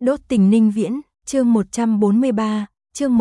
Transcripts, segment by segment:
Đốt tình Ninh Viễn, chương 143, chương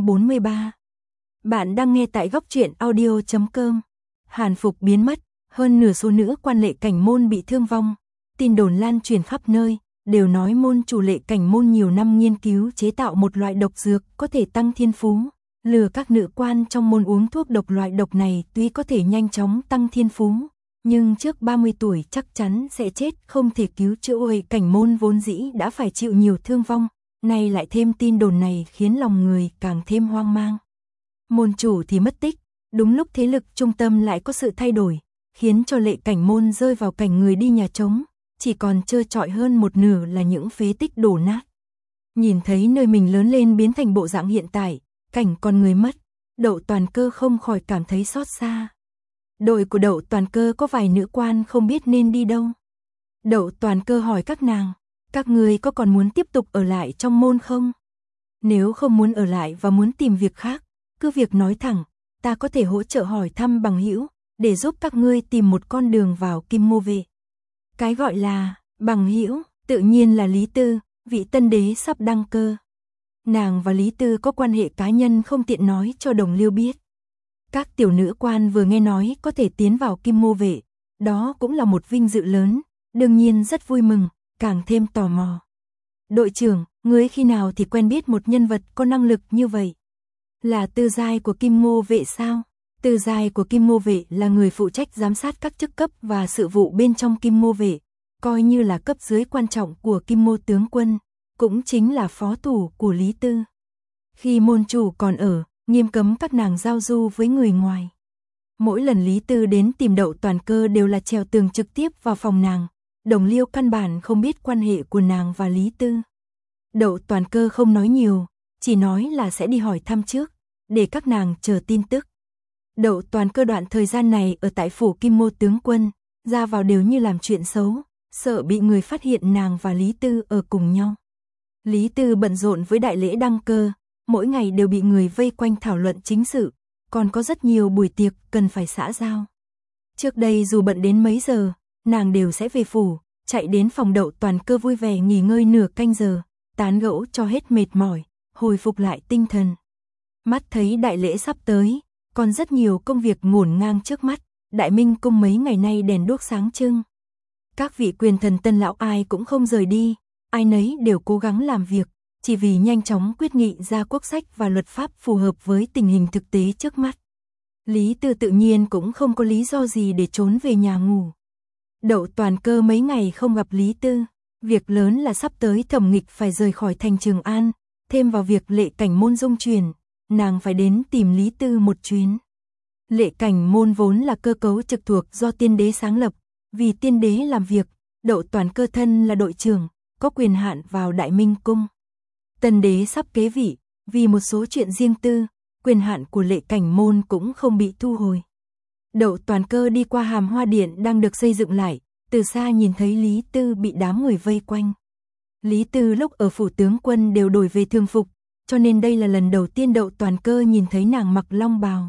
143. Bạn đang nghe tại góc truyện audio.com. Hàn phục biến mất, hơn nửa số nữ quan Lệ Cảnh Môn bị thương vong. Tin đồn lan truyền khắp nơi, đều nói môn chủ Lệ Cảnh Môn nhiều năm nghiên cứu chế tạo một loại độc dược có thể tăng thiên phú, lừa các nữ quan trong môn uống thuốc độc. Loại độc này tuy có thể nhanh chóng tăng thiên phú, nhưng trước 30 tuổi chắc chắn sẽ chết, không thể cứu chữa. Lệ Cảnh Môn vốn dĩ đã phải chịu nhiều thương vong, nay lại thêm tin đồn này khiến lòng người càng thêm hoang mang. Môn chủ thì mất tích, đúng lúc thế lực trung tâm lại có sự thay đổi, khiến cho Lệ Cảnh Môn rơi vào cảnh người đi nhà trống, chỉ còn trơ trọi hơn một nửa là những phế tích đổ nát. Nhìn thấy nơi mình lớn lên biến thành bộ dạng hiện tại, cảnh con người mất, Đậu Toàn Cơ không khỏi cảm thấy xót xa. Đội của Đậu Toàn Cơ có vài nữ quan không biết nên đi đâu. Đậu Toàn Cơ hỏi các nàng, các người có còn muốn tiếp tục ở lại trong môn không? Nếu không muốn ở lại và muốn tìm việc khác, cứ việc nói thẳng, ta có thể hỗ trợ hỏi thăm bằng hữu, để giúp các ngươi tìm một con đường vào Kim Ngô Vệ. Cái gọi là bằng hữu, tự nhiên là Lý Tư, vị tân đế sắp đăng cơ. Nàng và Lý Tư có quan hệ cá nhân không tiện nói cho đồng liêu biết. Các tiểu nữ quan vừa nghe nói có thể tiến vào Kim Ngô Vệ, đó cũng là một vinh dự lớn, đương nhiên rất vui mừng, càng thêm tò mò. Đội trưởng, ngươi khi nào thì quen biết một nhân vật có năng lực như vậy? Là Tư Giai của Kim Ngô Vệ sao? Tư Giai của Kim Ngô Vệ là người phụ trách giám sát các chức cấp và sự vụ bên trong Kim Ngô Vệ, coi như là cấp dưới quan trọng của Kim Ngô tướng quân, cũng chính là phó thủ của Lý Tư. Khi môn chủ còn ở, nghiêm cấm các nàng giao du với người ngoài. Mỗi lần Lý Tư đến tìm Đậu Toàn Cơ đều là trèo tường trực tiếp vào phòng nàng, đồng liêu căn bản không biết quan hệ của nàng và Lý Tư. Đậu Toàn Cơ không nói nhiều, chỉ nói là sẽ đi hỏi thăm trước, để các nàng chờ tin tức. Đậu Toàn Cơ đoạn thời gian này ở tại phủ Kim Ngô tướng quân, ra vào đều như làm chuyện xấu, sợ bị người phát hiện nàng và Lý Tư ở cùng nhau. Lý Tư bận rộn với đại lễ đăng cơ, mỗi ngày đều bị người vây quanh thảo luận chính sự, còn có rất nhiều buổi tiệc cần phải xã giao. Trước đây dù bận đến mấy giờ, nàng đều sẽ về phủ, chạy đến phòng Đậu Toàn Cơ vui vẻ nghỉ ngơi nửa canh giờ, tán gẫu cho hết mệt mỏi, hồi phục lại tinh thần. Mắt thấy đại lễ sắp tới, còn rất nhiều công việc ngổn ngang trước mắt, Đại Minh cung mấy ngày nay đèn đuốc sáng trưng. Các vị quyền thần tân lão ai cũng không rời đi, ai nấy đều cố gắng làm việc, chỉ vì nhanh chóng quyết nghị ra quốc sách và luật pháp phù hợp với tình hình thực tế trước mắt. Lý Tư tự nhiên cũng không có lý do gì để trốn về nhà ngủ. Đậu Toàn Cơ mấy ngày không gặp Lý Tư, việc lớn là sắp tới thẩm nghịch phải rời khỏi thành Trường An, thêm vào việc Lệ Cảnh Môn dung chuyển, nàng phải đến tìm Lý Tư một chuyến. Lệ Cảnh Môn vốn là cơ cấu trực thuộc do tiên đế sáng lập, vì tiên đế làm việc, Đậu Toàn Cơ thân là đội trưởng, có quyền hạn vào Đại Minh cung. Tân đế sắp kế vị, vì một số chuyện riêng tư, quyền hạn của Lệ Cảnh Môn cũng không bị thu hồi. Đậu Toàn Cơ đi qua Hàm Hoa Điện đang được xây dựng lại, từ xa nhìn thấy Lý Tư bị đám người vây quanh. Lý Tư lúc ở phủ tướng quân đều đổi về thường phục, cho nên đây là lần đầu tiên Đậu Toàn Cơ nhìn thấy nàng mặc long bào.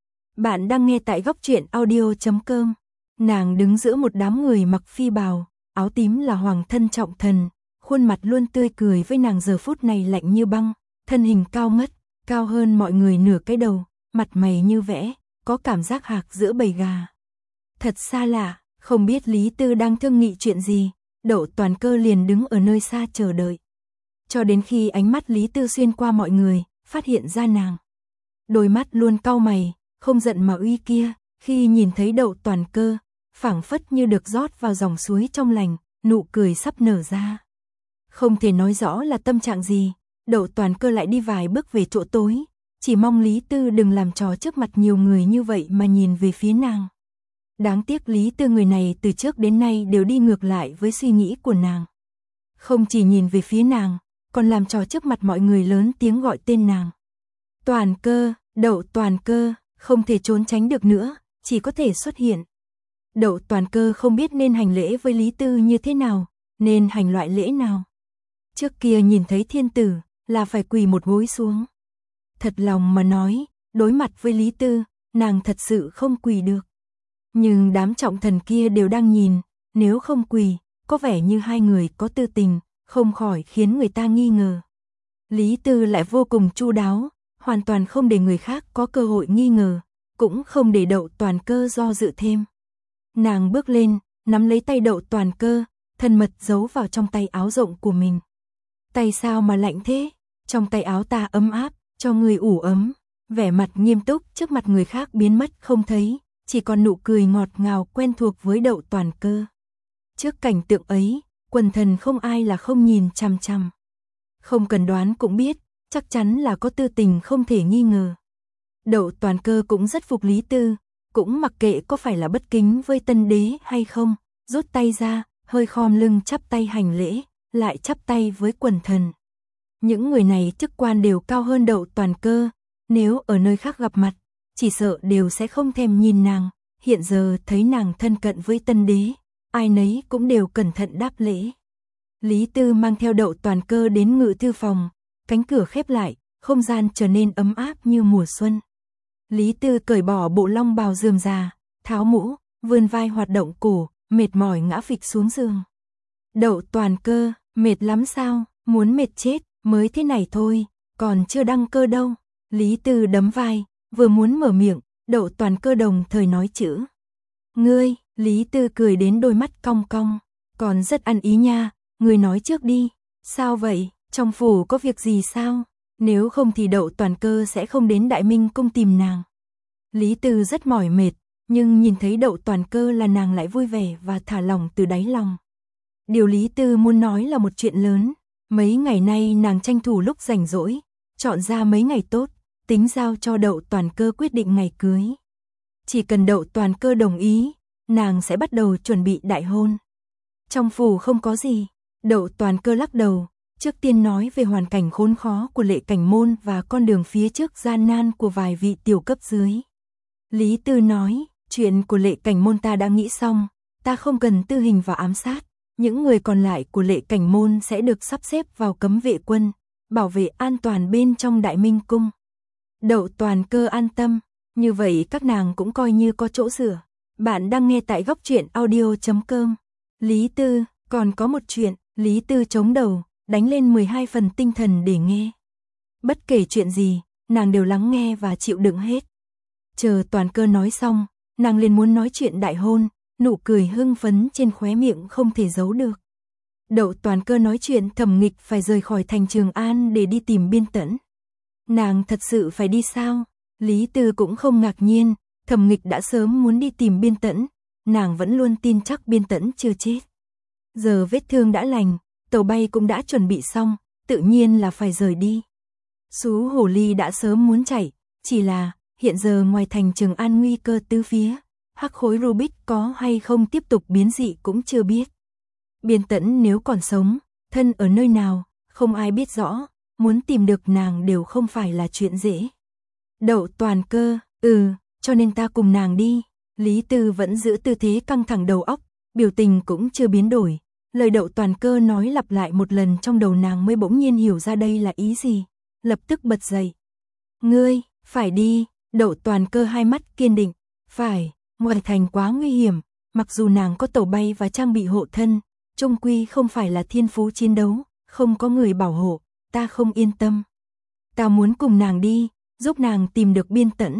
Bạn đang nghe tại góc truyện audio.com. Nàng đứng giữa một đám người mặc phi bào, áo tím là hoàng thân trọng thần, khuôn mặt luôn tươi cười với nàng giờ phút này lạnh như băng, thân hình cao ngất, cao hơn mọi người nửa cái đầu, mặt mày như vẽ, có cảm giác hạc giữa bầy gà. Thật xa lạ, không biết Lý Tư đang thương nghị chuyện gì, Đậu Toàn Cơ liền đứng ở nơi xa chờ đợi. Cho đến khi ánh mắt Lý Tư xuyên qua mọi người, phát hiện ra nàng. Đôi mắt luôn cau mày, không giận mà uy kia, khi nhìn thấy Đậu Toàn Cơ, phảng phất như được rót vào dòng suối trong lành, nụ cười sắp nở ra. Không thể nói rõ là tâm trạng gì, Đậu Toàn Cơ lại đi vài bước về chỗ tối, chỉ mong Lý Tư đừng làm trò trước mặt nhiều người như vậy mà nhìn về phía nàng. Đáng tiếc Lý Tư người này từ trước đến nay đều đi ngược lại với suy nghĩ của nàng. Không chỉ nhìn về phía nàng, còn làm trò trước mặt mọi người lớn tiếng gọi tên nàng. Toàn Cơ, Đậu Toàn Cơ, không thể trốn tránh được nữa, chỉ có thể xuất hiện. Đậu Toàn Cơ không biết nên hành lễ với Lý Tư như thế nào, nên hành loại lễ nào. Trước kia nhìn thấy thiên tử, là phải quỳ một gối xuống. Thật lòng mà nói, đối mặt với Lý Tư, nàng thật sự không quỳ được. Nhưng đám trọng thần kia đều đang nhìn, nếu không quỳ, có vẻ như hai người có tư tình, không khỏi khiến người ta nghi ngờ. Lý Tư lại vô cùng chu đáo, hoàn toàn không để người khác có cơ hội nghi ngờ, cũng không để Đậu Toàn Cơ do dự thêm. Nàng bước lên, nắm lấy tay Đậu Toàn Cơ, thân mật giấu vào trong tay áo rộng của mình. Tay sao mà lạnh thế? Trong tay áo ta ấm áp, cho người ủ ấm. Vẻ mặt nghiêm túc trước mặt người khác biến mất không thấy, chỉ còn nụ cười ngọt ngào quen thuộc với Đậu Toàn Cơ. Trước cảnh tượng ấy, quần thần không ai là không nhìn chằm chằm. Không cần đoán cũng biết, chắc chắn là có tư tình không thể nghi ngờ. Đậu Toàn Cơ cũng rất phục Lý Tư, cũng mặc kệ có phải là bất kính với tân đế hay không, rút tay ra, hơi khom lưng chắp tay hành lễ, lại chắp tay với quần thần. Những người này chức quan đều cao hơn Đậu Toàn Cơ, nếu ở nơi khác gặp mặt, chỉ sợ đều sẽ không thèm nhìn nàng, hiện giờ thấy nàng thân cận với tân đế, ai nấy cũng đều cẩn thận đáp lễ. Lý Tư mang theo Đậu Toàn Cơ đến ngự thư phòng, cánh cửa khép lại, không gian trở nên ấm áp như mùa xuân. Lý Tư cởi bỏ bộ long bào rườm rà, tháo mũ, vươn vai hoạt động cổ, mệt mỏi ngã phịch xuống giường. Đậu Toàn Cơ, mệt lắm sao, muốn mệt chết, mới thế này thôi, còn chưa đăng cơ đâu. Lý Tư đấm vai, vừa muốn mở miệng, Đậu Toàn Cơ đồng thời nói chữ. Ngươi, Lý Tư cười đến đôi mắt cong cong, còn rất ăn ý nha, ngươi nói trước đi. Sao vậy, trong phủ có việc gì sao? Nếu không thì Đậu Toàn Cơ sẽ không đến Đại Minh cung tìm nàng. Lý Tư rất mỏi mệt, nhưng nhìn thấy Đậu Toàn Cơ là nàng lại vui vẻ và thả lỏng từ đáy lòng. Điều Lý Tư muốn nói là một chuyện lớn, mấy ngày nay nàng tranh thủ lúc rảnh rỗi, chọn ra mấy ngày tốt, tính giao cho Đậu Toàn Cơ quyết định ngày cưới. Chỉ cần Đậu Toàn Cơ đồng ý, nàng sẽ bắt đầu chuẩn bị đại hôn. Trong phủ không có gì, Đậu Toàn Cơ lắc đầu, trước tiên nói về hoàn cảnh khốn khó của Lệ Cảnh Môn và con đường phía trước gian nan của vài vị tiểu cấp dưới. Lý Tư nói, chuyện của Lệ Cảnh Môn ta đã nghĩ xong, ta không cần tư hình và ám sát, những người còn lại của Lệ Cảnh Môn sẽ được sắp xếp vào cấm vệ quân, bảo vệ an toàn bên trong Đại Minh cung. Đậu Toàn Cơ an tâm, như vậy các nàng cũng coi như có chỗ dựa. Bạn đang nghe tại góc truyện audio.com. Lý Tư, còn có một chuyện, Lý Tư chống đầu, đánh lên 12 phần tinh thần để nghe. Bất kể chuyện gì, nàng đều lắng nghe và chịu đựng hết. Chờ Toàn Cơ nói xong, nàng liền muốn nói chuyện đại hôn, nụ cười hưng phấn trên khóe miệng không thể giấu được. Đậu Toàn Cơ nói chuyện Thẩm Nghịch phải rời khỏi thành Trường An để đi tìm Biên Tẫn. Nàng thật sự phải đi sao? Lý Tư cũng không ngạc nhiên, Thẩm Nghịch đã sớm muốn đi tìm Biên Tẫn, nàng vẫn luôn tin chắc Biên Tẫn chưa chết. Giờ vết thương đã lành, tàu bay cũng đã chuẩn bị xong, tự nhiên là phải rời đi. Sú Hồ Ly đã sớm muốn chạy, chỉ là hiện giờ ngoài thành Trường An nguy cơ tứ phía, hắc khối Rubik có hay không tiếp tục biến dị cũng chưa biết. Biên Tẫn nếu còn sống, thân ở nơi nào, không ai biết rõ, muốn tìm được nàng đều không phải là chuyện dễ. Đậu Toàn Cơ, cho nên ta cùng nàng đi. Lý Tư vẫn giữ tư thế căng thẳng đầu óc, biểu tình cũng chưa biến đổi. Lời Đậu Toàn Cơ nói lặp lại một lần trong đầu nàng mới bỗng nhiên hiểu ra đây là ý gì, lập tức bật dậy. Ngươi, phải đi. Đậu Toàn Cơ hai mắt kiên định, phải, ngoài thành quá nguy hiểm, mặc dù nàng có tàu bay và trang bị hộ thân, chung quy không phải là thiên phú chiến đấu, không có người bảo hộ, ta không yên tâm. Ta muốn cùng nàng đi, giúp nàng tìm được Biên Tẫn.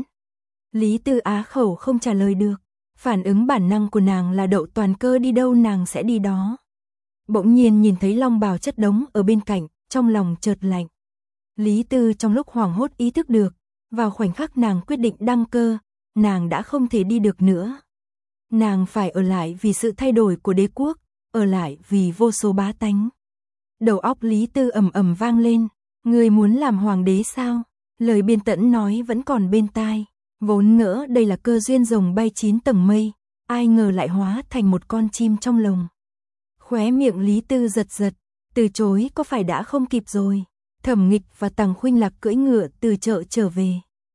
Lý Tư á khẩu không trả lời được, phản ứng bản năng của nàng là Đậu Toàn Cơ đi đâu nàng sẽ đi đó. Bỗng nhiên nhìn thấy long bào chất đống ở bên cạnh, trong lòng chợt lạnh. Lý Tư trong lúc hoảng hốt ý thức được, vào khoảnh khắc nàng quyết định đăng cơ, nàng đã không thể đi được nữa. Nàng phải ở lại vì sự thay đổi của đế quốc, ở lại vì vô số bá tánh. Đầu óc Lý Tư ầm ầm vang lên, ngươi muốn làm hoàng đế sao? Lời Biên Tẫn nói vẫn còn bên tai, vốn ngỡ đây là cơ duyên rồng bay 9 tầng mây, ai ngờ lại hóa thành một con chim trong lồng. Khóe miệng Lý Tư giật giật, từ chối có phải đã không kịp rồi. Thẩm Nghịch và Tằng Khuynh Lạc cưỡi ngựa từ chợ trở về.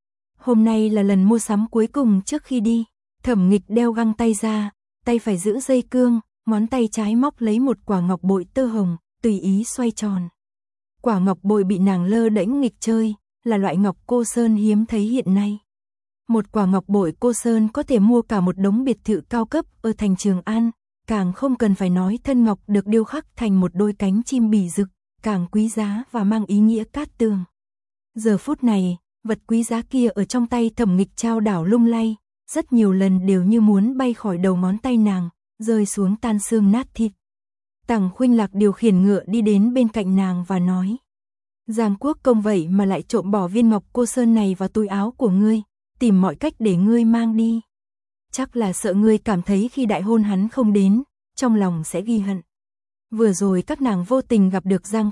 Hôm nay là lần mua sắm cuối cùng trước khi đi. Thẩm Nghịch đeo găng tay ra, tay phải giữ dây cương, ngón tay trái móc lấy một quả ngọc bội tơ hồng, tùy ý xoay tròn. Quả ngọc bội bị nàng lơ đễnh nghịch chơi, là loại ngọc cô sơn hiếm thấy hiện nay. Một quả ngọc bội cô sơn có thể mua cả một đống biệt thự cao cấp ở thành Trường An, càng không cần phải nói thân ngọc được điêu khắc thành một đôi cánh chim bỉ rực, càng quý giá và mang ý nghĩa cát tường. Giờ phút này, vật quý giá kia ở trong tay Thẩm Nghịch trao đảo lung lay, rất nhiều lần đều như muốn bay khỏi đầu ngón tay nàng, rơi xuống tan xương nát thịt. Tằng Khuynh Lạc điều khiển ngựa đi đến bên cạnh nàng và nói: Giang Quốc Công vậy mà lại trộm bỏ viên ngọc cô sơn này vào túi áo của ngươi, tìm mọi cách để ngươi mang đi. Chắc là sợ ngươi cảm thấy khi đại hôn hắn không đến, trong lòng sẽ ghi hận. Vừa rồi các nàng vô tình gặp được Giang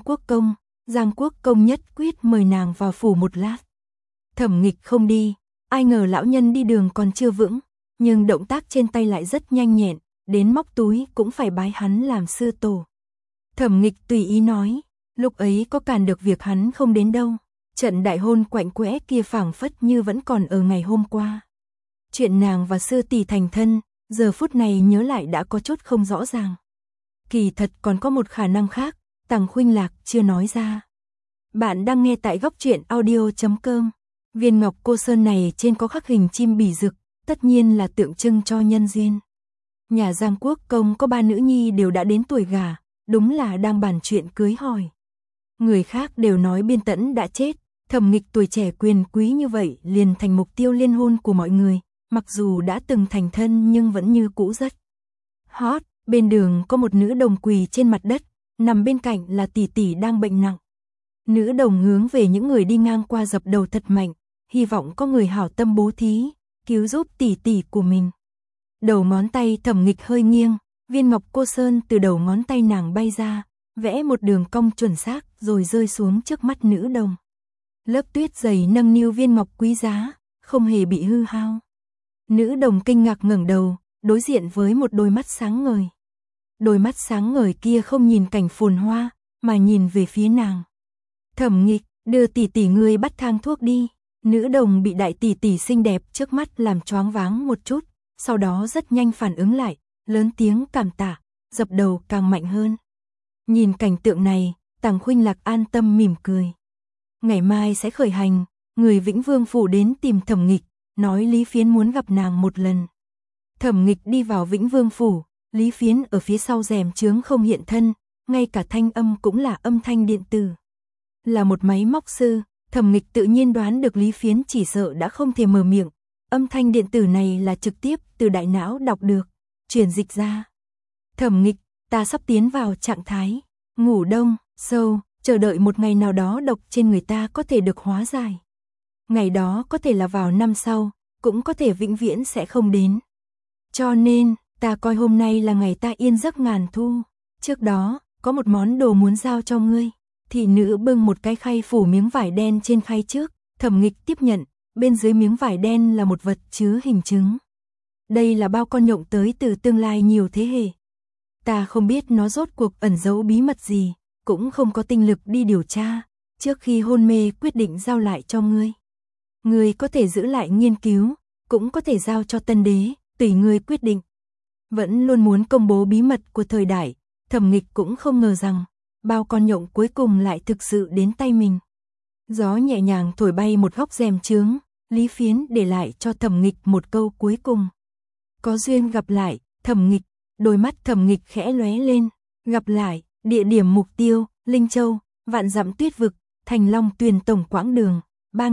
Quốc Công nhất quyết mời nàng vào phủ một lát. Thẩm Nghịch không đi, ai ngờ lão nhân đi đường còn chưa vững, nhưng động tác trên tay lại rất nhanh nhẹn, đến móc túi cũng phải bái hắn làm sư tổ. Thẩm Nghịch tùy ý nói, lúc ấy có cản được việc hắn không đến đâu, trận đại hôn quạnh quẽ kia phảng phất như vẫn còn ở ngày hôm qua. Chuyện nàng và sư tỷ thành thân, giờ phút này nhớ lại đã có chút không rõ ràng. Kỳ thật còn có một khả năng khác, Tằng Khuynh Lạc chưa nói ra. Bạn đang nghe tại góc truyện audio.com. Viên ngọc cô sơn này trên có khắc hình chim bỉ rực, tất nhiên là tượng trưng cho nhân duyên. Nhà Giang Quốc Công có 3 nữ nhi đều đã đến tuổi gả, đúng là đang bàn chuyện cưới hỏi. Người khác đều nói Biên Tẫn đã chết, Thẩm Nghịch tuổi trẻ quyền quý như vậy liền thành mục tiêu liên hôn của mọi người, mặc dù đã từng thành thân nhưng vẫn như cũ rất hot. Bên đường có một nữ đồng quỳ trên mặt đất, nằm bên cạnh là tỷ tỷ đang bệnh nặng. Nữ đồng hướng về những người đi ngang qua dập đầu thật mạnh, hy vọng có người hảo tâm bố thí, cứu giúp tỷ tỷ của mình. Đầu ngón tay Thẩm Nghịch hơi nghiêng, viên ngọc cô sơn từ đầu ngón tay nàng bay ra, vẽ một đường cong chuẩn xác rồi rơi xuống trước mắt nữ đồng. Lớp tuyết dày nâng niu viên ngọc quý giá, không hề bị hư hao. Nữ đồng kinh ngạc ngẩng đầu, đối diện với một đôi mắt sáng ngời. Đôi mắt sáng ngời kia không nhìn cảnh phồn hoa, mà nhìn về phía nàng. Thẩm Nghịch, đưa tỷ tỷ ngươi bắt thang thuốc đi. Nữ đồng bị đại tỷ tỷ xinh đẹp trước mắt làm choáng váng một chút, sau đó rất nhanh phản ứng lại, lớn tiếng cảm tạ, dập đầu càng mạnh hơn. Nhìn cảnh tượng này, Tằng Khuynh Lạc an tâm mỉm cười. Ngày mai sẽ khởi hành, người Vĩnh Vương phủ đến tìm Thẩm Nghịch, nói Lý Phiến muốn gặp nàng một lần. Thẩm Nghịch đi vào Vĩnh Vương phủ, Lý Phiến ở phía sau rèm chướng không hiện thân, ngay cả thanh âm cũng là âm thanh điện tử. Là một máy móc sư, Thẩm Nghịch tự nhiên đoán được Lý Phiến chỉ sợ đã không thể mở miệng, âm thanh điện tử này là trực tiếp từ đại não đọc được, truyền dịch ra. Thẩm Nghịch, ta sắp tiến vào trạng thái ngủ đông, sâu, chờ đợi một ngày nào đó độc trên người ta có thể được hóa giải. Ngày đó có thể là vào năm sau, cũng có thể vĩnh viễn sẽ không đến. Cho nên, ta coi hôm nay là ngày ta yên giấc ngàn thu. Trước đó, có một món đồ muốn giao cho ngươi. Thị nữ bưng một cái khay phủ miếng vải đen trên khay trước, Thẩm Nghịch tiếp nhận, bên dưới miếng vải đen là một vật chứa hình trứng. Đây là bao con nhộng tới từ tương lai nhiều thế hệ. Ta không biết nó rốt cuộc ẩn giấu bí mật gì, cũng không có tinh lực đi điều tra, trước khi hôn mê quyết định giao lại cho ngươi. Ngươi có thể giữ lại nghiên cứu, cũng có thể giao cho tân đế, tùy ngươi quyết định. Vẫn luôn muốn công bố bí mật của thời đại, Thẩm Nghịch cũng không ngờ rằng, bao con nhộng cuối cùng lại thực sự đến tay mình. Gió nhẹ nhàng thổi bay một góc rèm chướng, Lý Phiến để lại cho Thẩm Nghịch một câu cuối cùng. Có duyên gặp lại, Thẩm Nghịch, đôi mắt Thẩm Nghịch khẽ lóe lên, gặp lại, địa điểm mục tiêu, Linh Châu, vạn dặm tuyết vực, Thành Long Tuyền tổng quãng đường,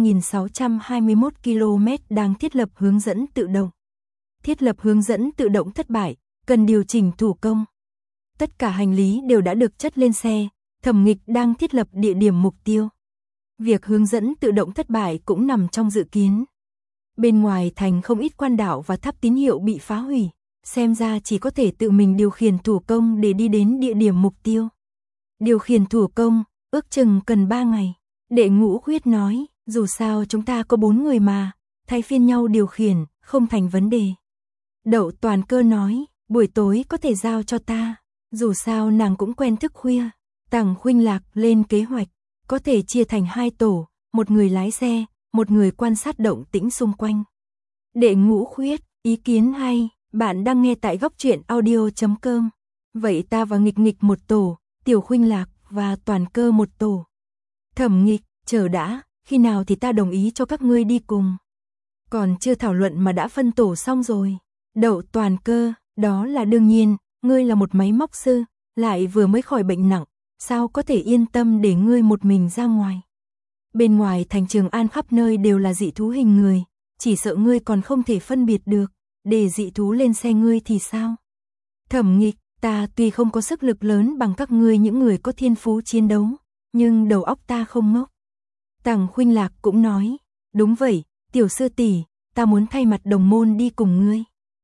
3.621 km đang thiết lập hướng dẫn tự động. Thiết lập hướng dẫn tự động thất bại, cần điều chỉnh thủ công. Tất cả hành lý đều đã được chất lên xe, Thẩm Nghịch đang thiết lập địa điểm mục tiêu. Việc hướng dẫn tự động thất bại cũng nằm trong dự kiến. Bên ngoài thành không ít quan đạo và tháp tín hiệu bị phá hủy, xem ra chỉ có thể tự mình điều khiển thủ công để đi đến địa điểm mục tiêu. Điều khiển thủ công, ước chừng cần 3 ngày. Đệ Ngũ Khuyết nói, dù sao chúng ta có 4 người mà, thay phiên nhau điều khiển, không thành vấn đề. Đậu Toàn Cơ nói, buổi tối có thể giao cho ta, dù sao nàng cũng quen thức khuya. Tằng Khuynh Lạc lên kế hoạch, có thể chia thành 2 tổ, một người lái xe, một người quan sát động tĩnh xung quanh. Đệ Ngũ Khuyết, ý kiến hay, bạn đang nghe tại góc truyện audio.com. Vậy ta và Nghịch Nghịch một tổ, Tiểu Khuynh Lạc và Toàn Cơ một tổ. Thẩm Nghịch, chờ đã, khi nào thì ta đồng ý cho các ngươi đi cùng. Còn chưa thảo luận mà đã phân tổ xong rồi. Đậu Toàn Cơ, đó là đương nhiên, ngươi là một máy móc sư, lại vừa mới khỏi bệnh nặng, sao có thể yên tâm để ngươi một mình ra ngoài. Bên ngoài thành Trường An khắp nơi đều là dị thú hình người, chỉ sợ ngươi còn không thể phân biệt được, để dị thú lên xe ngươi thì sao? Thẩm Nghịch, ta tuy không có sức lực lớn bằng các ngươi những người có thiên phú chiến đấu, nhưng đầu óc ta không ngốc. Tằng Khuynh Lạc cũng nói, đúng vậy, tiểu sư tỷ, ta muốn thay mặt đồng môn đi cùng ngươi.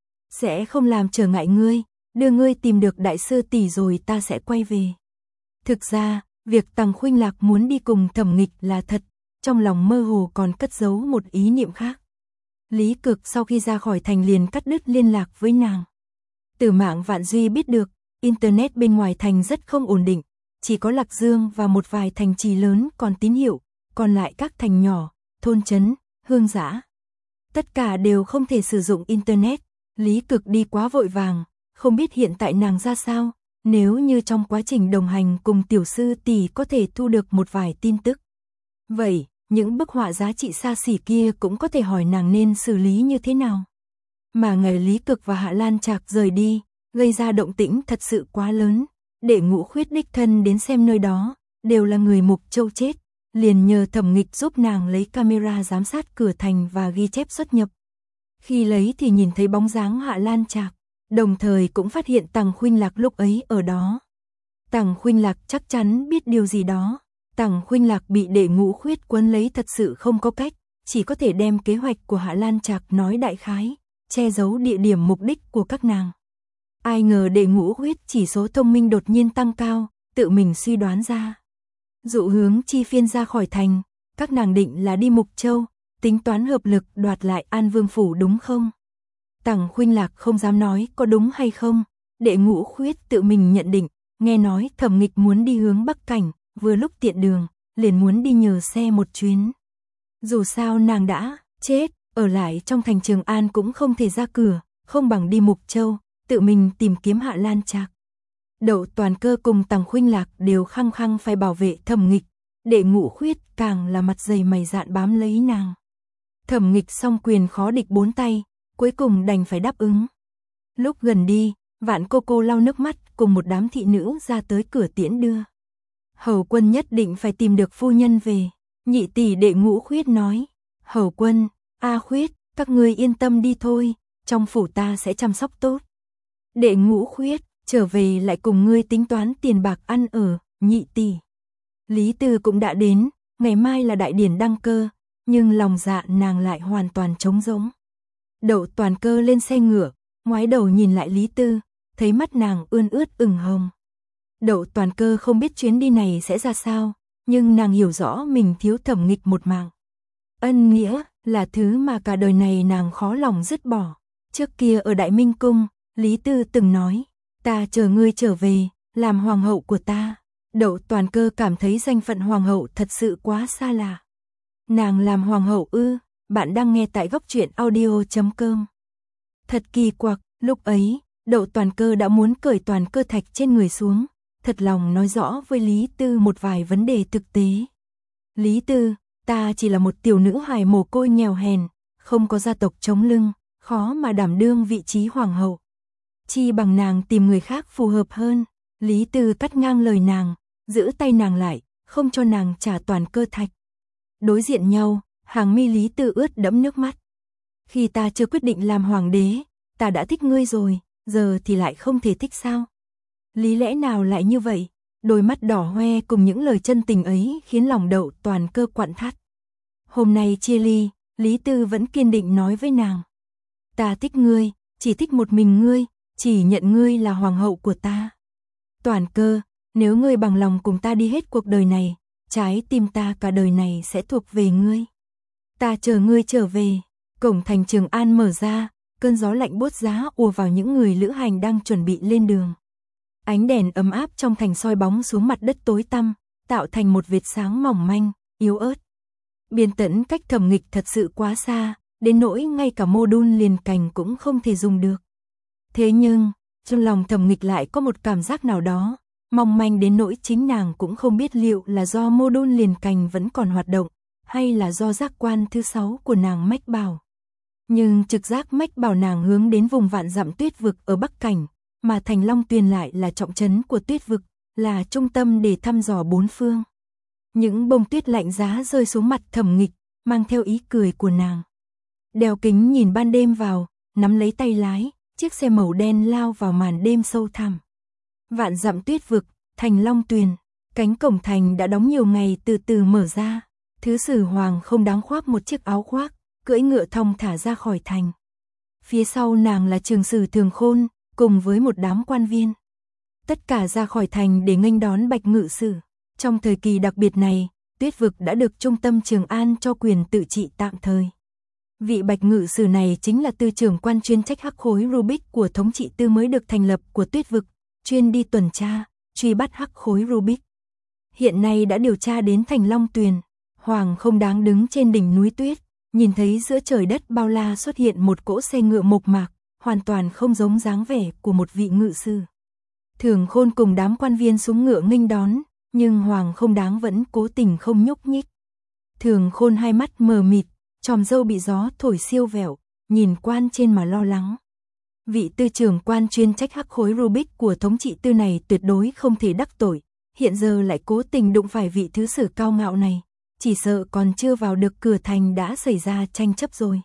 Sẽ không làm trở ngại ngươi, đưa ngươi tìm được đại sư tỷ rồi ta sẽ quay về. Thực ra, việc Tằng Khuynh Lạc muốn đi cùng Thẩm Nghịch là thật, trong lòng mơ hồ còn cất giấu một ý niệm khác. Lý Cực sau khi ra khỏi thành liền cắt đứt liên lạc với nàng. Từ Mạng Vạn Duy biết được, Internet bên ngoài thành rất không ổn định, chỉ có Lạc Dương và một vài thành trì lớn còn tín hiệu, còn lại các thành nhỏ, thôn trấn, hương giã. Tất cả đều không thể sử dụng Internet, Lý Cực đi quá vội vàng, không biết hiện tại nàng ra sao, nếu như trong quá trình đồng hành cùng tiểu sư tỷ có thể thu được một vài tin tức. Vậy, những bức họa giá trị xa xỉ kia cũng có thể hỏi nàng nên xử lý như thế nào. Mà ngày Lý Cực và Hạ Lan Trạc rời đi, gây ra động tĩnh thật sự quá lớn, để Ngũ Khuyết đích thân đến xem nơi đó, đều là người Mục Châu chết, liền nhờ Thẩm Nghịch giúp nàng lấy camera giám sát cửa thành và ghi chép xuất nhập. Khi lấy thì nhìn thấy bóng dáng Hạ Lan Trạc, đồng thời cũng phát hiện Tằng Khuynh Lạc lúc ấy ở đó. Tằng Khuynh Lạc chắc chắn biết điều gì đó. Tằng Khuynh Lạc bị đệ Ngũ Khuyết quấn lấy thật sự không có cách, chỉ có thể đem kế hoạch của Hạ Lan Trạc nói đại khái, che giấu địa điểm mục đích của các nàng. Ai ngờ đệ Ngũ Khuyết chỉ số thông minh đột nhiên tăng cao, tự mình suy đoán ra. Dụ hướng Chi Phiên ra khỏi thành, các nàng định là đi Mục Châu, tính toán hợp lực đoạt lại An Vương phủ đúng không? Tằng Khuynh Lạc không dám nói có đúng hay không, đệ Ngũ Khuyết tự mình nhận định, nghe nói Thẩm Nghịch muốn đi hướng Bắc Cảnh, vừa lúc tiện đường, liền muốn đi nhờ xe một chuyến. Dù sao nàng đã chết, ở lại trong thành Trường An cũng không thể ra cửa, không bằng đi Mục Châu, tự mình tìm kiếm Hạ Lan Trạc. Đậu Toàn Cơ cùng Tằng Khuynh Lạc đều khăng khăng phải bảo vệ Thẩm Nghịch, đệ Ngũ Khuyết càng là mặt dày mày dạn bám lấy nàng. Thẩm Nghịch song quyền khó địch bốn tay, cuối cùng đành phải đáp ứng. Lúc gần đi, Vạn Cô Cô lau nước mắt cùng một đám thị nữ ra tới cửa tiễn đưa. Hầu quân nhất định phải tìm được phu nhân về. Nhị tỷ đệ Ngũ Khuyết nói. Hầu quân, A Khuyết, các ngươi yên tâm đi thôi, trong phủ ta sẽ chăm sóc tốt. Đệ Ngũ Khuyết, trở về lại cùng ngươi tính toán tiền bạc ăn ở, nhị tỷ. Lý Tư cũng đã đến, ngày mai là đại điển đăng cơ, nhưng lòng dạ nàng lại hoàn toàn trống rỗng. Đậu Toàn Cơ lên xe ngựa, ngoái đầu nhìn lại Lý Tư, thấy mắt nàng ươn ướt ửng hồng. Đậu Toàn Cơ không biết chuyến đi này sẽ ra sao, nhưng nàng hiểu rõ mình thiếu Thẩm Nghịch một mạng. Ân nghĩa là thứ mà cả đời này nàng khó lòng dứt bỏ. Trước kia ở Đại Minh Cung, Lý Tư từng nói, ta chờ ngươi trở về, làm hoàng hậu của ta. Đậu Toàn Cơ cảm thấy danh phận hoàng hậu thật sự quá xa lạ. Nàng làm hoàng hậu ư? Bạn đang nghe tại Góc Truyện Audio.com. Thật kỳ quặc, lúc ấy, Đậu Toàn Cơ đã muốn cởi toàn cơ thạch trên người xuống, thật lòng nói rõ với Lý Tư một vài vấn đề thực tế. Lý Tư, ta chỉ là một tiểu nữ hài mồ côi nghèo hèn, không có gia tộc chống lưng, khó mà đảm đương vị trí hoàng hậu. Chi bằng nàng tìm người khác phù hợp hơn. Lý Tư cắt ngang lời nàng, giữ tay nàng lại, không cho nàng trả toàn cơ thạch. Đối diện nhau, hàng mi Lý Tư ướt đẫm nước mắt. Khi ta chưa quyết định làm hoàng đế, ta đã thích ngươi rồi, giờ thì lại không thể thích sao? Lý lẽ nào lại như vậy? Đôi mắt đỏ hoe cùng những lời chân tình ấy khiến lòng Đậu Toàn Cơ quặn thắt. Hôm nay chia ly, Lý Tư vẫn kiên định nói với nàng. Ta thích ngươi, chỉ thích một mình ngươi, chỉ nhận ngươi là hoàng hậu của ta. Toàn Cơ, nếu ngươi bằng lòng cùng ta đi hết cuộc đời này, trái tim ta cả đời này sẽ thuộc về ngươi. Ta chờ ngươi trở về. Cổng thành Trường An mở ra, cơn gió lạnh buốt giá ùa vào những người lữ hành đang chuẩn bị lên đường. Ánh đèn ấm áp trong thành soi bóng xuống mặt đất tối tăm, tạo thành một vệt sáng mỏng manh, yếu ớt. Biên tẫn cách Thẩm Nghịch thật sự quá xa, đến nỗi ngay cả mô đun liền cành cũng không thể dùng được. Thế nhưng, trong lòng Thẩm Nghịch lại có một cảm giác nào đó, mong manh đến nỗi chính nàng cũng không biết liệu là do mô đun liền cành vẫn còn hoạt động, hay là do giác quan thứ 6 của nàng mách bảo. Nhưng trực giác mách bảo nàng hướng đến vùng vạn dặm tuyết vực ở Bắc Cảnh, mà thành Long Tuyền lại là trọng trấn của tuyết vực, là trung tâm để thăm dò bốn phương. Những bông tuyết lạnh giá rơi xuống mặt Thẩm Nghịch, mang theo ý cười của nàng. Đeo kính nhìn ban đêm vào, nắm lấy tay lái, chiếc xe màu đen lao vào màn đêm sâu thẳm. Vạn dặm tuyết vực, thành Long Tuyền, cánh cổng thành đã đóng nhiều ngày từ từ mở ra. Thứ sử Hoàng Không Đáng khoác một chiếc áo khoác, cưỡi ngựa thong thả ra khỏi thành. Phía sau nàng là trường sử Thường Khôn, cùng với một đám quan viên. Tất cả ra khỏi thành để nghênh đón Bạch Ngự Sử. Trong thời kỳ đặc biệt này, tuyết vực đã được Trung tâm Trường An cho quyền tự trị tạm thời. Vị Bạch Ngự Sử này chính là tư trưởng quan chuyên trách hắc khối Rubik của thống trị tư mới được thành lập của tuyết vực, chuyên đi tuần tra, truy bắt hắc khối Rubik. Hiện nay đã điều tra đến thành Long Tuyền. Hoàng Không Đáng đứng trên đỉnh núi tuyết, nhìn thấy giữa trời đất bao la xuất hiện một cỗ xe ngựa mộc mạc, hoàn toàn không giống dáng vẻ của một vị ngự sư. Thường Khôn cùng đám quan viên xuống ngựa nghênh đón, nhưng Hoàng Không Đáng vẫn cố tình không nhúc nhích. Thường Khôn hai mắt mờ mịt, chòm râu bị gió thổi siêu vẹo, nhìn quan trên mà lo lắng. Vị tư trưởng quan chuyên trách hắc khối Rubik của thống trị tư này tuyệt đối không thể đắc tội, hiện giờ lại cố tình đụng phải vị thứ sử cao ngạo này, chỉ sợ còn chưa vào được cửa thành đã xảy ra tranh chấp rồi.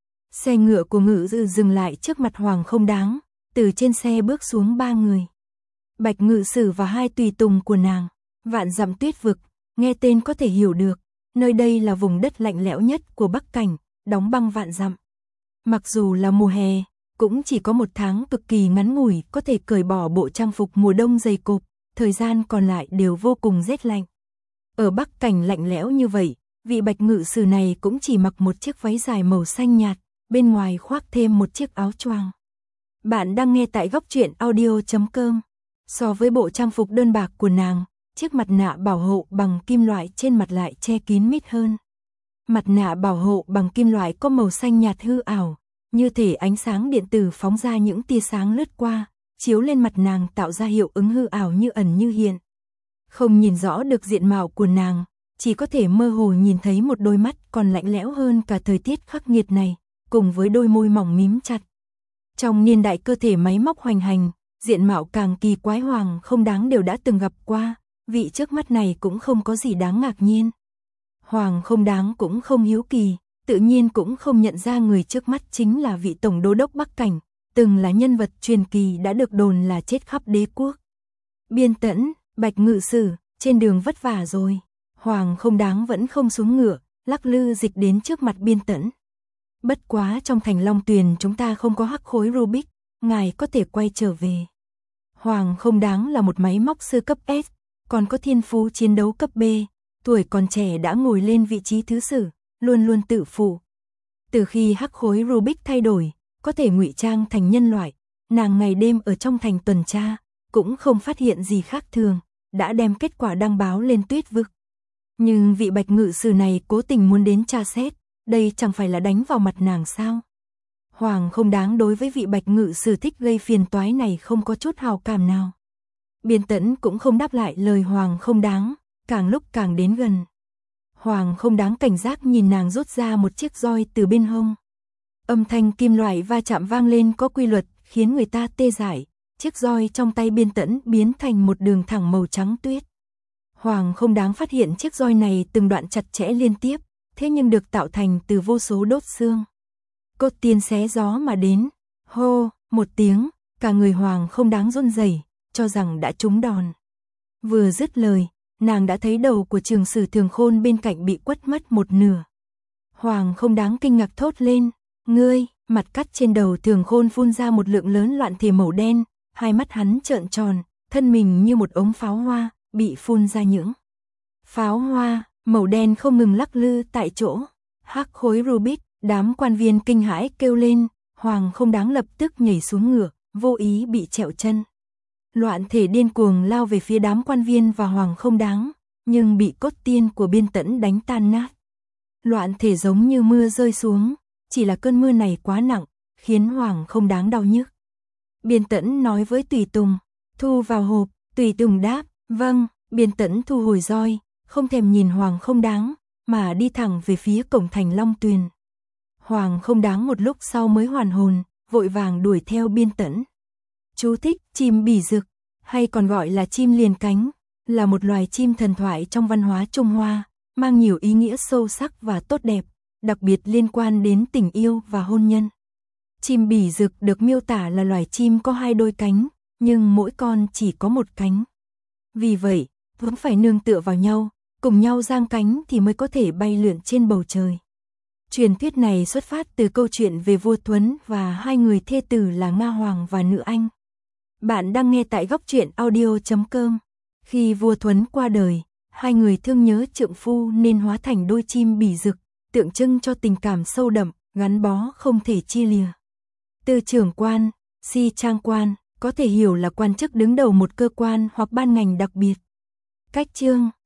Xe ngựa của Ngự Sử dừng lại trước mặt Hoàng Không Đáng, từ trên xe bước xuống ba người. Bạch Ngự Sử và hai tùy tùng của nàng. Vạn dặm tuyết vực, nghe tên có thể hiểu được, nơi đây là vùng đất lạnh lẽo nhất của Bắc Cảnh, đóng băng vạn dặm. Mặc dù là mùa hè, cũng chỉ có một tháng cực kỳ ngắn ngủi có thể cởi bỏ bộ trang phục mùa đông dày cộp, thời gian còn lại đều vô cùng rét lạnh. Ở Bắc Cảnh lạnh lẽo như vậy, vị Bạch Ngự Sử này cũng chỉ mặc một chiếc váy dài màu xanh nhạt, bên ngoài khoác thêm một chiếc áo choàng. Bạn đang nghe tại Góc Truyện Audio.com. So với bộ trang phục đơn bạc của nàng, chiếc mặt nạ bảo hộ bằng kim loại trên mặt lại che kín mít hơn. Mặt nạ bảo hộ bằng kim loại có màu xanh nhạt hư ảo, như thể ánh sáng điện tử phóng ra những tia sáng lướt qua, chiếu lên mặt nàng tạo ra hiệu ứng hư ảo như ẩn như hiện. Không nhìn rõ được diện mạo của nàng, chỉ có thể mơ hồ nhìn thấy một đôi mắt còn lạnh lẽo hơn cả thời tiết khắc nghiệt này, cùng với đôi môi mỏng mím chặt. Trong niên đại cơ thể máy móc hoành hành, diện mạo càng kỳ quái Hoàng Không Đáng đều đã từng gặp qua, vị trước mắt này cũng không có gì đáng ngạc nhiên. Hoàng Không Đáng cũng không hiếu kỳ, tự nhiên cũng không nhận ra người trước mắt chính là vị tổng đô đốc Bắc Cảnh, từng là nhân vật truyền kỳ đã được đồn là chết khắp đế quốc. Biên Tẫn, Bạch Ngự Sử, trên đường vất vả rồi. Hoàng Không Đáng vẫn không xuống ngựa, lắc lư dịch đến trước mặt Biên Tẫn. Bất quá trong thành Long Tuyền chúng ta không có hắc khối Rubik, ngài có thể quay trở về. Hoàng Không Đáng là một máy móc sư cấp S, còn có thiên phú chiến đấu cấp B, tuổi còn trẻ đã ngồi lên vị trí thứ sử, luôn luôn tự phụ. Từ khi hắc khối Rubik thay đổi, có thể ngụy trang thành nhân loại, nàng ngày đêm ở trong thành tuần tra, cũng không phát hiện gì khác thường, đã đem kết quả đăng báo lên tuyết vực. Nhưng vị Bạch Ngự Sử này cố tình muốn đến tra xét, đây chẳng phải là đánh vào mặt nàng sao? Hoàng Không Đáng đối với vị Bạch Ngự Sử thích gây phiền toái này không có chút hào cảm nào. Biên Tẫn cũng không đáp lại lời Hoàng Không Đáng, càng lúc càng đến gần. Hoàng Không Đáng cảnh giác nhìn nàng rút ra một chiếc roi từ bên hông. Âm thanh kim loại va chạm vang lên có quy luật, khiến người ta tê dại. Chiếc roi trong tay Biên Tẫn biến thành một đường thẳng màu trắng tuyết. Hoàng Không Đáng phát hiện chiếc roi này từng đoạn chặt chẽ liên tiếp, thế nhưng được tạo thành từ vô số đốt xương. Cốt tiên xé gió mà đến, hô, một tiếng, cả người Hoàng Không Đáng run rẩy, cho rằng đã trúng đòn. Vừa dứt lời, nàng đã thấy đầu của trường sử Thường Khôn bên cạnh bị quất mất một nửa. Hoàng Không Đáng kinh ngạc thốt lên, ngươi, mặt cắt trên đầu Thường Khôn phun ra một lượng lớn loạn thể màu đen, hai mắt hắn trợn tròn, thân mình như một ống pháo hoa, bị phun ra những pháo hoa màu đen không ngừng lắc lư tại chỗ. Hắc khối Rubik, đám quan viên kinh hãi kêu lên, Hoàng Không Đáng lập tức nhảy xuống ngựa, vô ý bị trẹo chân. Loạn thể điên cuồng lao về phía đám quan viên và Hoàng Không Đáng, nhưng bị cốt tiên của Biên Tẫn đánh tan nát. Loạn thể giống như mưa rơi xuống, chỉ là cơn mưa này quá nặng, khiến Hoàng Không Đáng đau nhức. Biên Tẫn nói với tùy tùng, thu vào hộp, tùy tùng đáp, vâng. Biên Tẫn thu hồi roi, không thèm nhìn Hoàng Không Đáng, mà đi thẳng về phía cổng thành Long Tuyền. Hoàng Không Đáng một lúc sau mới hoàn hồn, vội vàng đuổi theo Biên Tẫn. Chú thích: chim bỉ dực, hay còn gọi là chim liền cánh, là một loài chim thần thoại trong văn hóa Trung Hoa, mang nhiều ý nghĩa sâu sắc và tốt đẹp, đặc biệt liên quan đến tình yêu và hôn nhân. Chim bỉ dực được miêu tả là loài chim có 2 đôi cánh, nhưng mỗi con chỉ có 1 cánh. Vì vậy, vẫn phải nương tựa vào nhau, cùng nhau giang cánh thì mới có thể bay lượn trên bầu trời. Truyền thuyết này xuất phát từ câu chuyện về vua Thuấn và 2 người thê tử là Nga Hoàng và Nữ Anh. Bạn đang nghe tại Góc Truyện Audio.com. Khi vua Thuấn qua đời, 2 người thương nhớ trượng phu nên hóa thành đôi chim bỉ dực, tượng trưng cho tình cảm sâu đậm, gắn bó không thể chia lìa. Từ trưởng quan, si trang quan, có thể hiểu là quan chức đứng đầu một cơ quan hoặc ban ngành đặc biệt. Cách chương